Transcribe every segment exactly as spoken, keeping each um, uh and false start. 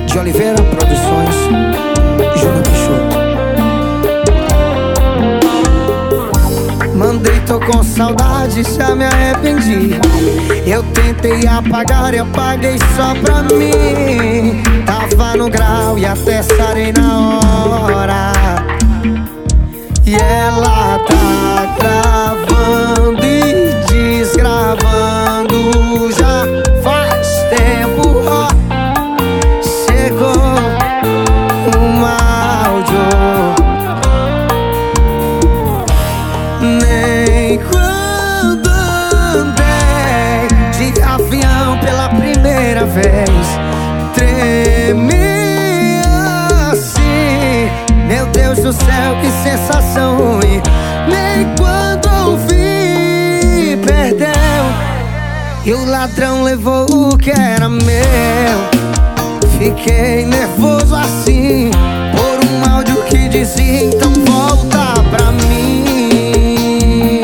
de Oliveira Produções, Júnior Peixoto. Mandei, tô com saudade, já me arrependi. Eu tentei apagar e apaguei só pra mim. Tava no grau e até sarei na hora. E ela tá gravando e desgravando já faz tempo, ó. Chegou um áudio. Nem quando andei de avião pela primeira vez tremi assim. Meu Deus do céu, que sensação ruim. Nem quando ouvi, perdeu. E o ladrão levou o que era meu. Fiquei nervoso assim por um áudio que dizia: então volta pra mim.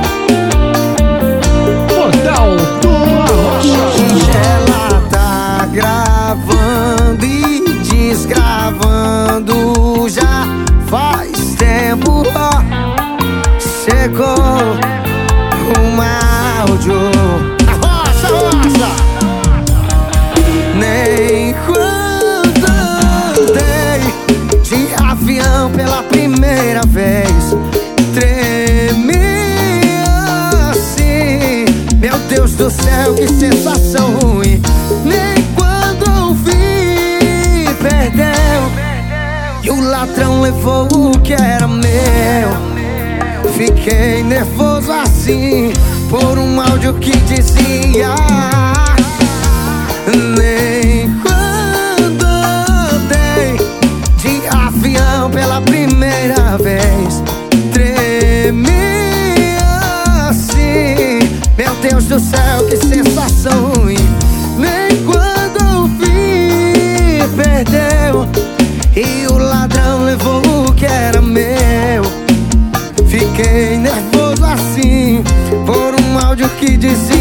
Portal do Arrocha. Ela tá gravando e desgravando já faz tempo, ó. Chegou um áudio. Arrocha, arrocha. Nem quando andei de avião pela primeira vez tremi assim. Meu Deus do céu, que sensação ruim. Nem quando ouvi, perdeu. E o ladrão levou o que era meu. Fiquei nervoso assim por um áudio que dizia: nem quando andei de avião pela primeira vez tremi assim. Meu Deus do céu, que sensação ruim. Nem quando ouvi, perdeu. E o ladrão levou o que era meu. Fiquei nervoso assim por um áudio que dizia: